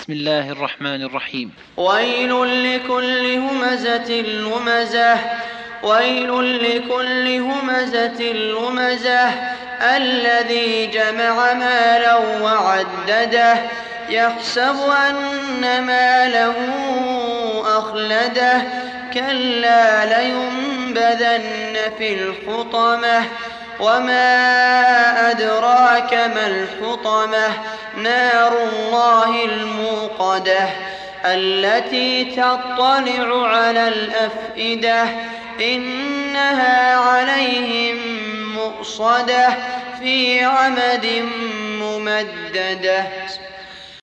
بسم الله الرحمن الرحيم. ويل لكل همزة لمزة ويل لكل همزة لمزة الذي جمع مالا وعدده يحسب أن ماله أخلده كلا لينبذن في الحطمة وما أدراك ما الحطمة نار الله الموقدة التي تطلع على الأفئدة إنها عليهم مؤصدة في عمد ممددة.